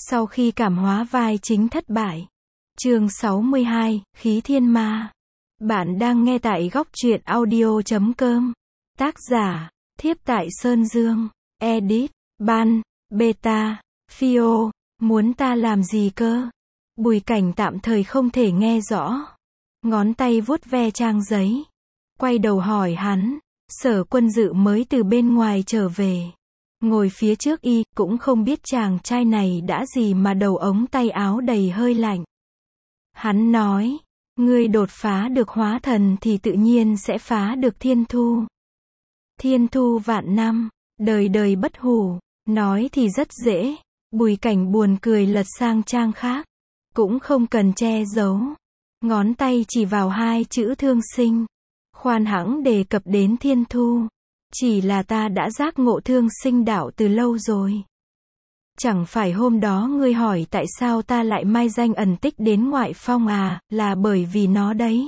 Sau khi cảm hóa vai chính thất bại. Chương 62, Khí Thiên Ma. Bạn đang nghe tại góc truyện audio.com. Tác giả, Thiếp tại Sơn Dương. Edit, Ban, Beta, Phio. Muốn ta làm gì cơ? Bùi Cảnh tạm thời không thể nghe rõ. Ngón tay vuốt ve trang giấy. Quay đầu hỏi hắn. Sở Quân Dự mới từ bên ngoài trở về. Ngồi phía trước y, cũng không biết chàng trai này đã gì mà đầu ống tay áo đầy hơi lạnh. Hắn nói, ngươi đột phá được hóa thần thì tự nhiên sẽ phá được thiên thu. Thiên thu vạn năm, đời đời bất hủ, nói thì rất dễ. Bùi Cảnh buồn cười lật sang trang khác. Cũng không cần che giấu. Ngón tay chỉ vào hai chữ thương sinh. Khoan hãng đề cập đến thiên thu. Chỉ là ta đã giác ngộ thương sinh đạo từ lâu rồi. Chẳng phải hôm đó ngươi hỏi tại sao ta lại mai danh ẩn tích đến ngoại phong à, là bởi vì nó đấy.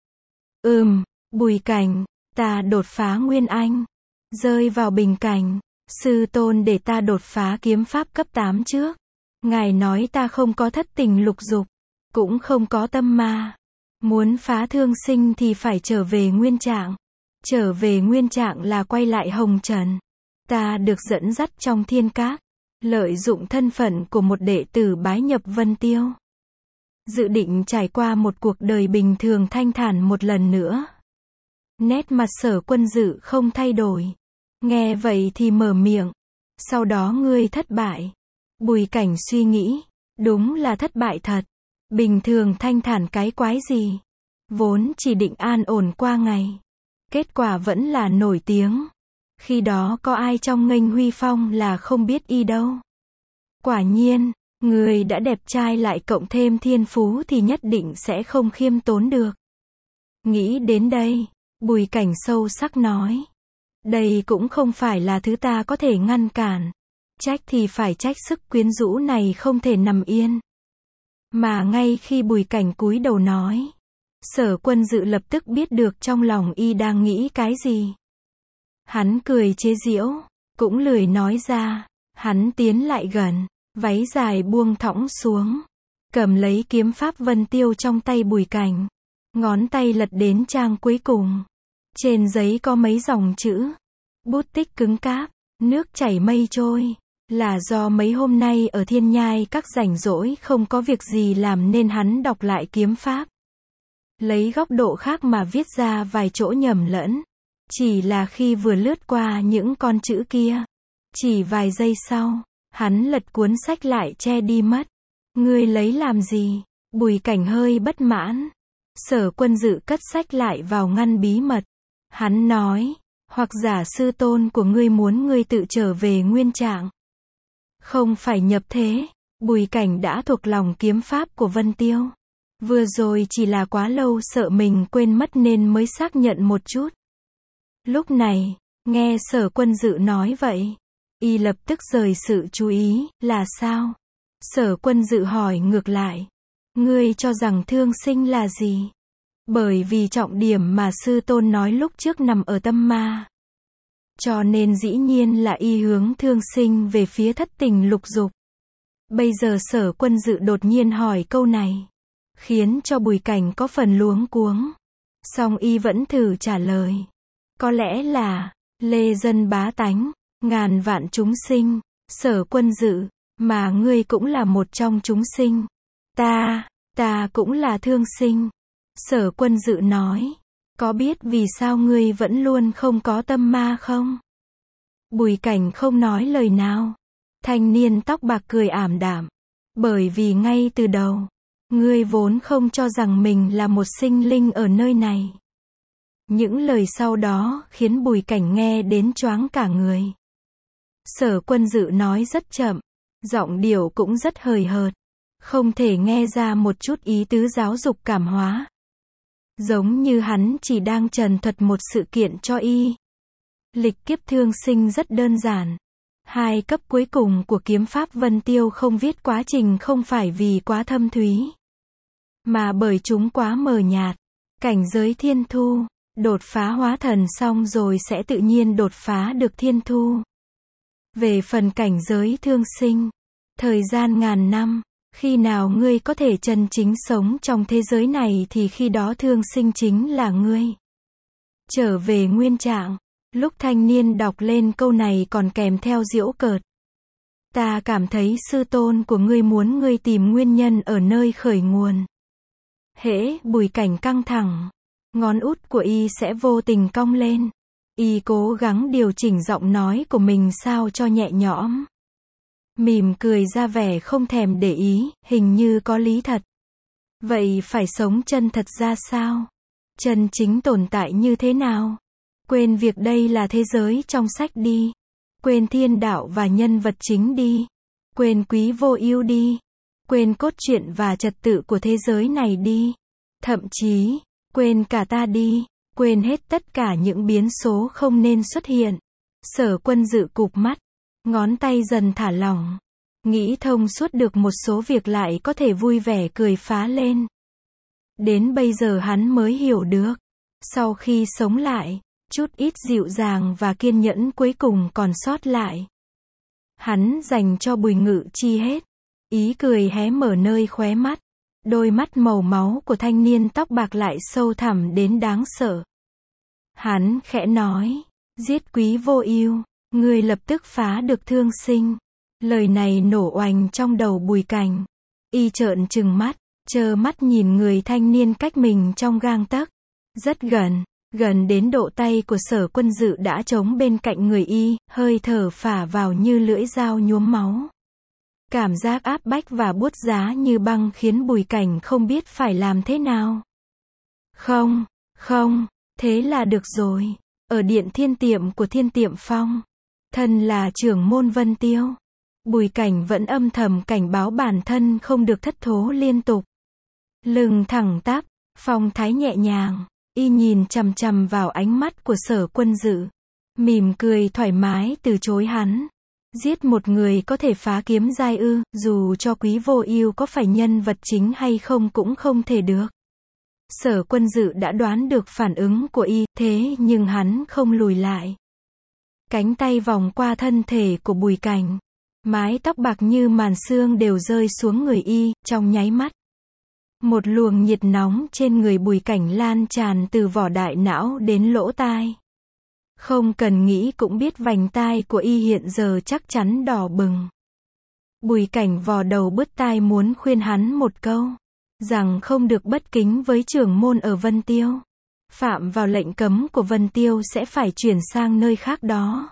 Bùi Cảnh, ta đột phá Nguyên Anh. Rơi vào bình cảnh. Sư tôn để ta đột phá kiếm pháp cấp 8 trước. Ngài nói ta không có thất tình lục dục. Cũng không có tâm ma. Muốn phá thương sinh thì phải trở về nguyên trạng. Trở về nguyên trạng là quay lại hồng trần. Ta được dẫn dắt trong thiên các. Lợi dụng thân phận của một đệ tử bái nhập Vân Tiêu. Dự định trải qua một cuộc đời bình thường thanh thản một lần nữa. Nét mặt Sở Quân Dự không thay đổi. Nghe vậy thì mở miệng. Sau đó ngươi thất bại. Bùi Cảnh suy nghĩ. Đúng là thất bại thật. Bình thường thanh thản cái quái gì. Vốn chỉ định an ổn qua ngày. Kết quả vẫn là nổi tiếng. Khi đó có ai trong nghênh huy phong là không biết y đâu. Quả nhiên, người đã đẹp trai lại cộng thêm thiên phú thì nhất định sẽ không khiêm tốn được. Nghĩ đến đây, Bùi Cảnh sâu sắc nói. Đây cũng không phải là thứ ta có thể ngăn cản. Trách thì phải trách sức quyến rũ này không thể nằm yên. Mà ngay khi Bùi Cảnh cúi đầu nói, Sở Quân Dự lập tức biết được trong lòng y đang nghĩ cái gì. Hắn cười chế giễu, cũng lười nói ra. Hắn tiến lại gần, váy dài buông thõng xuống, cầm lấy kiếm pháp Vân Tiêu trong tay Bùi Cảnh. Ngón tay lật đến trang cuối cùng. Trên giấy có mấy dòng chữ. Bút tích cứng cáp, nước chảy mây trôi. Là do mấy hôm nay ở Thiên Nhai các rảnh rỗi không có việc gì làm nên hắn đọc lại kiếm pháp. Lấy góc độ khác mà viết ra vài chỗ nhầm lẫn. Chỉ là khi vừa lướt qua những con chữ kia. Chỉ vài giây sau, hắn lật cuốn sách lại che đi mất. Ngươi lấy làm gì? Bùi Cảnh hơi bất mãn. Sở Quân Dự cất sách lại vào ngăn bí mật. Hắn nói, hoặc giả sư tôn của ngươi muốn ngươi tự trở về nguyên trạng. Không phải nhập thế. Bùi Cảnh đã thuộc lòng kiếm pháp của Vân Tiêu. Vừa rồi chỉ là quá lâu sợ mình quên mất nên mới xác nhận một chút. Lúc này, nghe Sở Quân Dự nói vậy, y lập tức rời sự chú ý, là sao? Sở Quân Dự hỏi ngược lại. Ngươi cho rằng thương sinh là gì? Bởi vì trọng điểm mà sư tôn nói lúc trước nằm ở tâm ma. Cho nên dĩ nhiên là y hướng thương sinh về phía thất tình lục dục. Bây giờ Sở Quân Dự đột nhiên hỏi câu này, khiến cho Bùi Cảnh có phần luống cuống. Song y vẫn thử trả lời. Có lẽ là, lê dân bá tánh, ngàn vạn chúng sinh, Sở Quân Dự, mà ngươi cũng là một trong chúng sinh. Ta cũng là thương sinh. Sở Quân Dự nói, có biết vì sao ngươi vẫn luôn không có tâm ma không? Bùi Cảnh không nói lời nào. Thanh niên tóc bạc cười ảm đạm. Bởi vì ngay từ đầu, ngươi vốn không cho rằng mình là một sinh linh ở nơi này. Những lời sau đó khiến Bùi Cảnh nghe đến choáng cả người. Sở Quân Dự nói rất chậm, giọng điệu cũng rất hời hợt, không thể nghe ra một chút ý tứ giáo dục cảm hóa. Giống như hắn chỉ đang trần thuật một sự kiện cho y. Lịch kiếp thương sinh rất đơn giản. Hai cấp cuối cùng của kiếm pháp Vân Tiêu không viết quá trình không phải vì quá thâm thúy, mà bởi chúng quá mờ nhạt. Cảnh giới thiên thu, đột phá hóa thần xong rồi sẽ tự nhiên đột phá được thiên thu. Về phần cảnh giới thương sinh, Thời gian ngàn năm, khi nào ngươi có thể chân chính sống trong thế giới này thì khi đó thương sinh chính là ngươi. Trở về nguyên trạng, lúc thanh niên đọc lên câu này còn kèm theo giễu cợt. Ta cảm thấy sư tôn của ngươi muốn ngươi tìm nguyên nhân ở nơi khởi nguồn. Hễ Bùi Cảnh căng thẳng, ngón út của y sẽ vô tình cong lên. Y cố gắng điều chỉnh giọng nói của mình sao cho nhẹ nhõm. Mỉm cười ra vẻ không thèm để ý, hình như có lý thật. Vậy phải sống chân thật ra sao? Chân chính tồn tại như thế nào? Quên việc đây là thế giới trong sách đi. Quên thiên đạo và nhân vật chính đi. Quên Quý Vô Ưu đi. Quên cốt truyện và trật tự của thế giới này đi. Thậm chí, quên cả ta đi. Quên hết tất cả những biến số không nên xuất hiện. Sở Quân Dự cụp mắt, ngón tay dần thả lỏng. Nghĩ thông suốt được một số việc lại có thể vui vẻ cười phá lên. Đến bây giờ hắn mới hiểu được. Sau khi sống lại, chút ít dịu dàng và kiên nhẫn cuối cùng còn sót lại. Hắn dành cho Bùi Ngự Chi hết. Ý cười hé mở nơi khóe mắt. Đôi mắt màu máu của thanh niên tóc bạc lại sâu thẳm đến đáng sợ. Hắn khẽ nói, giết Quý Vô Ưu, ngươi lập tức phá được thương sinh. Lời này nổ oành trong đầu Bùi Cảnh. Y trợn trừng mắt, trơ mắt nhìn người thanh niên cách mình trong gang tấc. Rất gần, gần đến độ tay của Sở Quân Dự đã chống bên cạnh người y, hơi thở phả vào như lưỡi dao nhuốm máu. Cảm giác áp bách và buốt giá như băng khiến Bùi Cảnh không biết phải làm thế nào. Không, không, thế là được rồi. Ở điện thiên tiệm của Thiên Tiệm Phong, thân là trưởng môn Vân Tiêu, Bùi Cảnh vẫn âm thầm cảnh báo bản thân không được thất thố liên tục. Lưng thẳng tắp, phong thái nhẹ nhàng, y nhìn chằm chằm vào ánh mắt của Sở Quân Dự. Mỉm cười thoải mái từ chối hắn. Giết một người có thể phá kiếm giai ư, dù cho Quý Vô Ưu có phải nhân vật chính hay không cũng không thể được. Sở Quân Dự đã đoán được phản ứng của y, thế nhưng hắn không lùi lại. Cánh tay vòng qua thân thể của Bùi Cảnh. Mái tóc bạc như màn sương đều rơi xuống người y, trong nháy mắt. Một luồng nhiệt nóng trên người Bùi Cảnh lan tràn từ vỏ đại não đến lỗ tai. Không cần nghĩ cũng biết vành tai của y hiện giờ chắc chắn đỏ bừng. Bùi Cảnh vò đầu bứt tai muốn khuyên hắn một câu. Rằng không được bất kính với trưởng môn ở Vân Tiêu. Phạm vào lệnh cấm của Vân Tiêu sẽ phải chuyển sang nơi khác đó.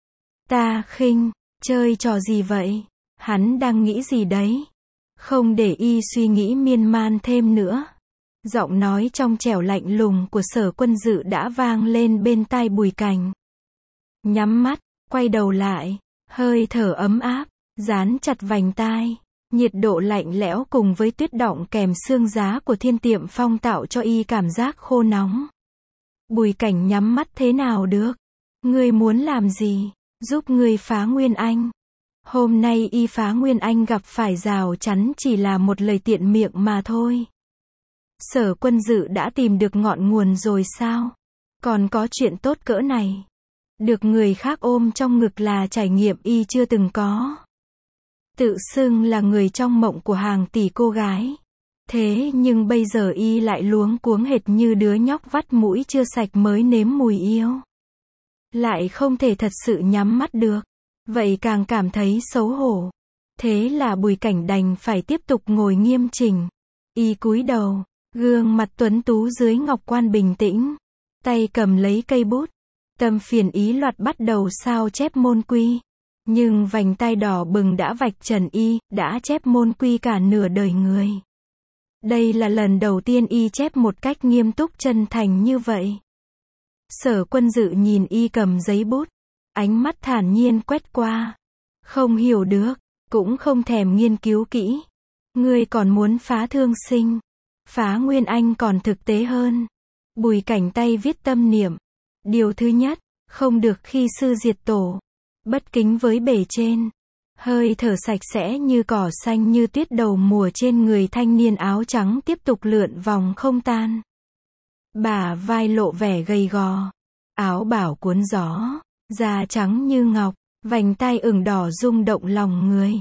Ta khinh, chơi trò gì vậy? Hắn đang nghĩ gì đấy? Không để y suy nghĩ miên man thêm nữa. Giọng nói trong trẻo lạnh lùng của Sở Quân Dự đã vang lên bên tai Bùi Cảnh. Nhắm mắt, quay đầu lại, hơi thở ấm áp, dán chặt vành tai. Nhiệt độ lạnh lẽo cùng với tuyết đọng kèm sương giá của Thiên Tiệm Phong tạo cho y cảm giác khô nóng. Bùi Cảnh nhắm mắt thế nào được? Ngươi muốn làm gì? Giúp ngươi phá Nguyên Anh. Hôm nay y phá Nguyên Anh gặp phải rào chắn chỉ là một lời tiện miệng mà thôi. Sở Quân Dự đã tìm được ngọn nguồn rồi sao? Còn có chuyện tốt cỡ này. Được người khác ôm trong ngực là trải nghiệm y chưa từng có. Tự xưng là người trong mộng của hàng tỷ cô gái. Thế nhưng bây giờ y lại luống cuống hệt như đứa nhóc vắt mũi chưa sạch mới nếm mùi yêu. Lại không thể thật sự nhắm mắt được. Vậy càng cảm thấy xấu hổ. Thế là Bùi Cảnh đành phải tiếp tục ngồi nghiêm chỉnh. Y cúi đầu, gương mặt tuấn tú dưới ngọc quan bình tĩnh. Tay cầm lấy cây bút. Tâm phiền ý loạt bắt đầu sao chép môn quy. Nhưng vành tai đỏ bừng đã vạch trần y, đã chép môn quy cả nửa đời người. Đây là lần đầu tiên y chép một cách nghiêm túc chân thành như vậy. Sở Quân Dự nhìn y cầm giấy bút, ánh mắt thản nhiên quét qua. Không hiểu được, cũng không thèm nghiên cứu kỹ. Ngươi còn muốn phá thương sinh, phá Nguyên Anh còn thực tế hơn. Bùi Cảnh tay viết tâm niệm. Điều thứ nhất, không được khi sư diệt tổ. Bất kính với bề trên. Hơi thở sạch sẽ như cỏ xanh như tuyết đầu mùa trên người thanh niên áo trắng tiếp tục lượn vòng không tan. Bả vai lộ vẻ gầy gò. Áo bảo cuốn gió. Da trắng như ngọc. Vành tai ửng đỏ rung động lòng người.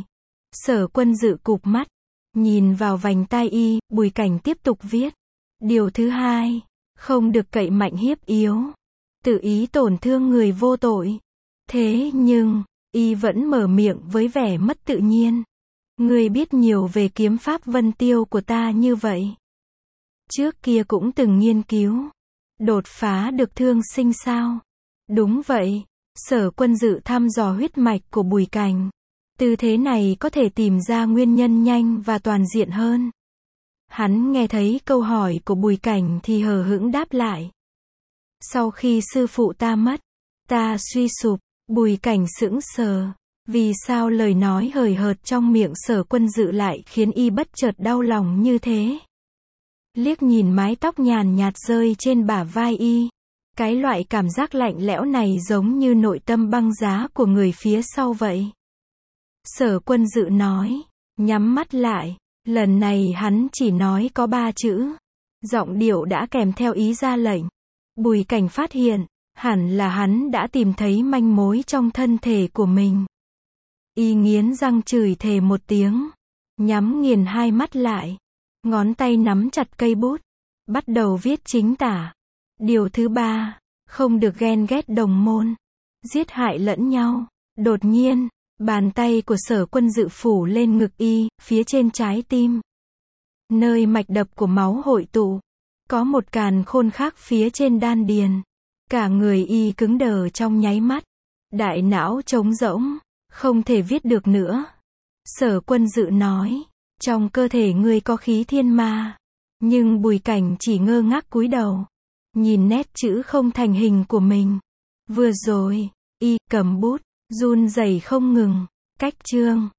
Sở Quân Dự cụp mắt, nhìn vào vành tai y, Bùi Cảnh tiếp tục viết. Điều thứ hai, không được cậy mạnh hiếp yếu, tự ý tổn thương người vô tội. Thế nhưng, y vẫn mở miệng với vẻ mất tự nhiên. Ngươi biết nhiều về kiếm pháp vân tiêu của ta như vậy. Trước kia cũng từng nghiên cứu. Đột phá được thương sinh sao? Đúng vậy. Sở Quân Dự thăm dò huyết mạch của Bùi Cảnh. Tư thế này có thể tìm ra nguyên nhân nhanh và toàn diện hơn. Hắn nghe thấy câu hỏi của Bùi Cảnh thì hờ hững đáp lại. Sau khi sư phụ ta mất, ta suy sụp. Bùi Cảnh sững sờ. Vì sao lời nói hời hợt trong miệng Sở Quân Dự lại khiến y bất chợt đau lòng như thế? Liếc nhìn mái tóc nhàn nhạt rơi trên bả vai y. Cái loại cảm giác lạnh lẽo này giống như nội tâm băng giá của người phía sau vậy. Sở Quân Dự nói, nhắm mắt lại. Lần này hắn chỉ nói có 3 chữ. Giọng điệu đã kèm theo ý ra lệnh. Bùi Cảnh phát hiện, hẳn là hắn đã tìm thấy manh mối trong thân thể của mình. Y nghiến răng chửi thề một tiếng. Nhắm nghiền hai mắt lại. Ngón tay nắm chặt cây bút. Bắt đầu viết chính tả. Điều thứ 3, không được ghen ghét đồng môn. Giết hại lẫn nhau. Đột nhiên, bàn tay của Sở Quân Dự phủ lên ngực y, phía trên trái tim. Nơi mạch đập của máu hội tụ. Có một càn khôn khác phía trên đan điền. Cả người y cứng đờ trong nháy mắt. Đại não trống rỗng, không thể viết được nữa. Sở Quân Dự nói, trong cơ thể ngươi có khí thiên ma. Nhưng Bùi Cảnh chỉ ngơ ngác cúi đầu. Nhìn nét chữ không thành hình của mình. Vừa rồi, y cầm bút, run rẩy không ngừng. Cách chương.